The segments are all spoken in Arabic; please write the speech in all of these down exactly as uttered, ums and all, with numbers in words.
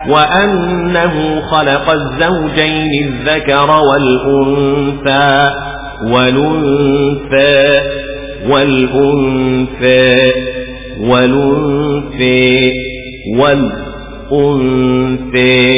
وأنه خلق الزوجين الذكر والأنثى والأنثى والأنثى والأنثى والأنثى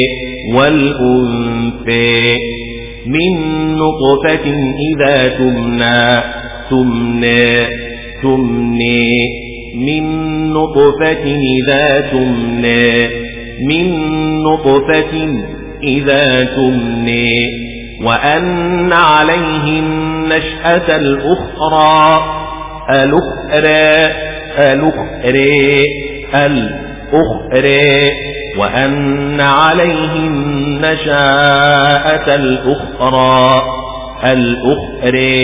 والأنثى من نطفة إذا تمنى تمنى تمنى من نطفة إذا تمنى من نطفة إذا تمنى وأن عليه النشأة الأخرى الأخرى الأخرى الأخرى وأن عليه النشأة الأخرى الأخرى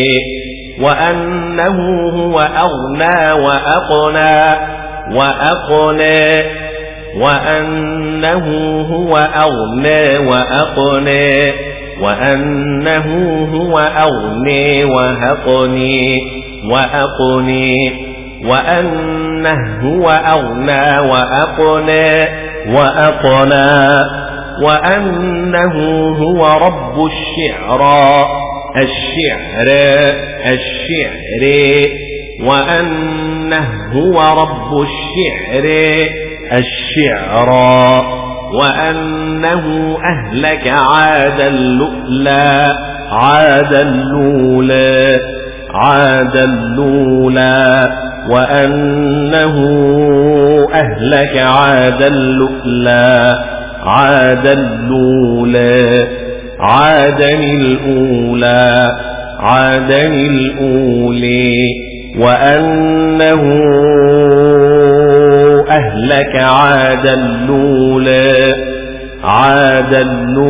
وأنه هو أغنى وأقنى وأقنى وأنه هو أغنى وأقنى وأنه هو أغنى وأقنى وأقنى وأنه هو أغنى وأقنى وأقنى وأنه هو رب الشعرى الشعر الشعر وأنه هو رب الشعر الشعرى وأنه أهلك عاد اللؤلؤ عاد اللؤلؤ عاد اللؤلؤ وأنه أهلك عاد اللؤلؤ عاد اللؤلؤ عادا الأولى عادا الأولي وأنه أهلك عادا الأولى عادا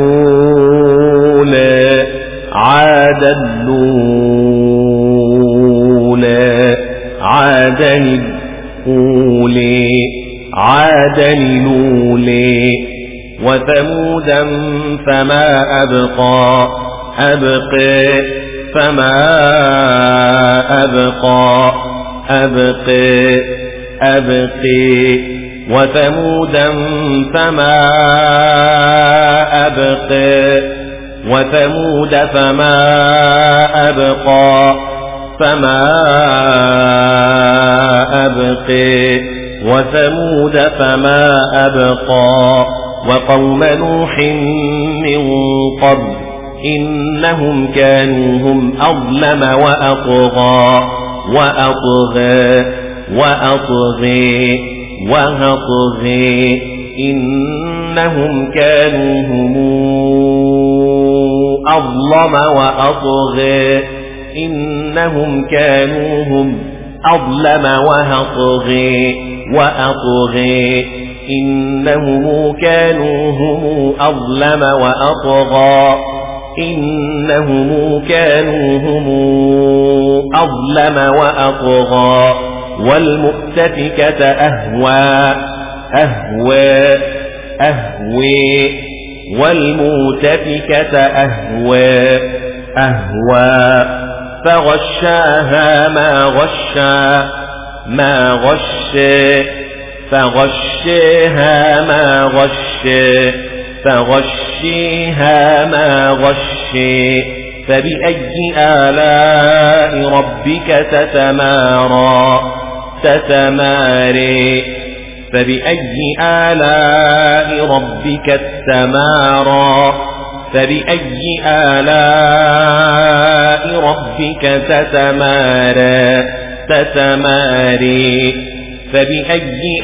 الأولى عادا الأولى عادا الأولي عادا الأولي وثمودا فما أبقى أبقى فما أبقى أبقى أبقى وثمودا فما أبقى وثمود فما أبقى فما أبقى وثمود فما أبقى وقوم نوح من قبل إنهم كانوا هم أظلم وأطغى وأطغى وأطغى وأطغى إنهم كانوا هم أظلم وأطغى إنهم كانوا هم أظلم وأطغى وأطغى إنهم كانوا هم أظلم وأطغى إنهم كانوا هم أظلم وأطغى والمؤتفكة أهوى أهوى أهوى والمؤتفكة أهوى أهوى فغشاها ما غشا ما غشا فغشيها ما غشي فغشيها ما غشي فبأي آلاء ربك تتمارى تتماري فبأي آلاء ربك تتمارى فبأي آلاء ربك تتمارى تتماري فبأي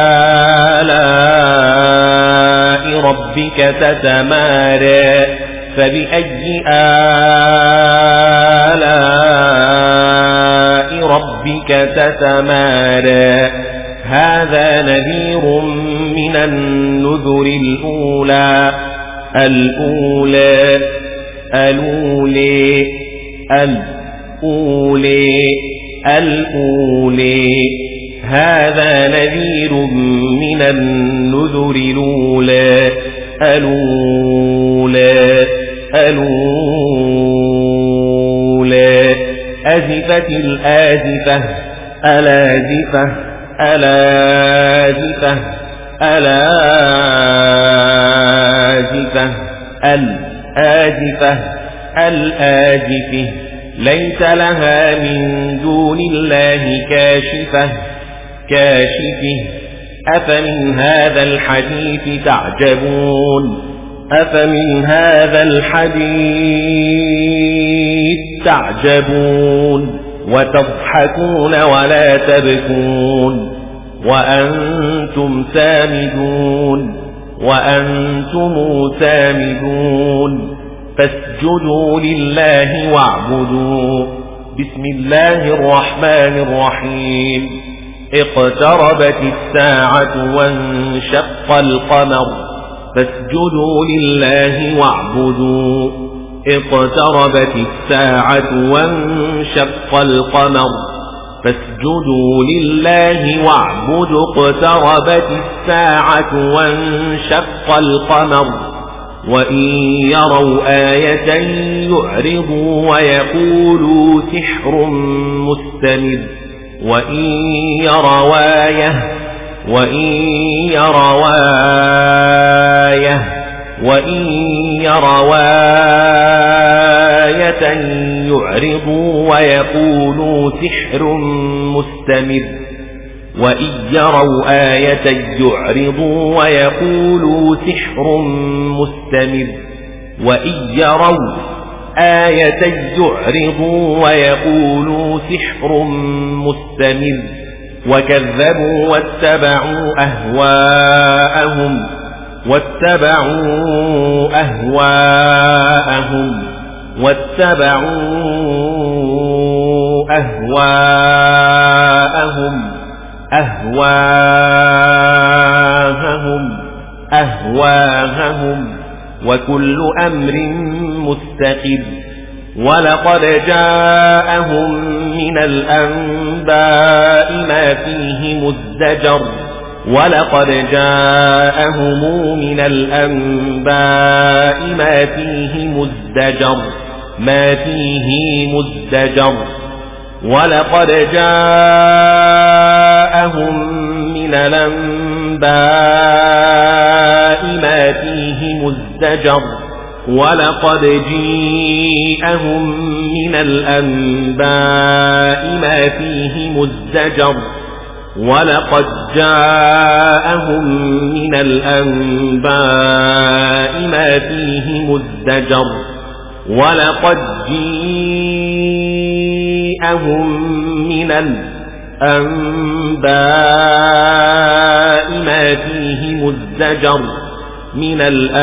آلاء ربك تتمارى فبأي آلاء ربك تتمارى هذا نذير من النذر الأولى الأولى الأولى الأولى الأولى هذا نذير من النذر الأولى الأولى الأولى أزفت الآزفة الآزفة الآزفة الآزفة الآزفة الآزفة الآزفة ليس لها من دون الله كاشفة كاشفة أفمن هذا الحديث تعجبون أفمن هذا الحديث تعجبون وتضحكون ولا تبكون وأنتم سامدون وأنتم سامدون فاسجدوا لله واعبدوا بسم الله الرحمن الرحيم اقتربت الساعة وانشق القمر فاسجدوا لله واعبدوا اقتربت الساعة وانشق القمر فاسجدوا لله واعبدوا اقتربت الساعة وانشق القمر وإن يروا آية يعرضوا ويقولوا سحر مستمر وإن يروا آية وإن يروا آية وإن يروا آية يعرضوا ويقولوا سحر مستمر وإن يروا آية يعرضوا ويقولوا سحر مستمر وإن يروا آية يعرضوا ويقولوا سحر مستمر وكذبوا واتبعوا أهواءهم واتبعوا أهواءهم واتبعوا أهواءهم أهواءهم أهواءهم وكل أمر مستقر ولقد جاءهم من الأنباء ما فيه مزدجر ولقد جاءهم من الأنباء ما فيه مزدجر ما فيه مزدجر ولقد جاءهم من الأنباء ما فيه مزدجر ولقد جاءهم من الأنباء ما فيه مزدجر ولقد جاءهم من الأنباء ما فيه مزدجر ولقد جاءهم من الأنباء ما فيه مزدجر من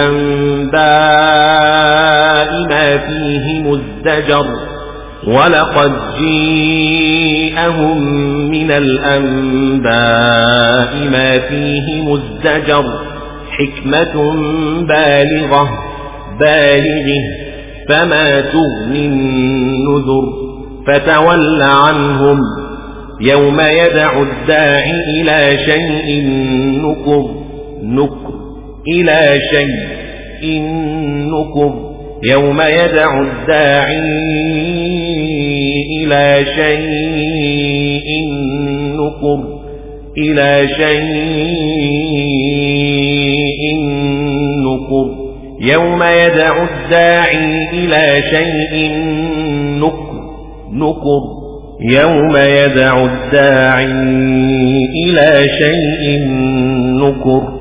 الأنباء ما فيه مزدجر ولقد جاءهم من الأنباء ما فيه مزدجر حكمة بالغة بالغه فما تغني النذر فتول عنهم يوم يدعو الداعي إلى شيء نكر نكر إلى شيء نكر يوم يدعو الداعي إلى شيء نكر إلى شيء نكر يوم يدعو الداعي إلى شيء نكر نكر يوم يدعو الداعي إلى شيء نكر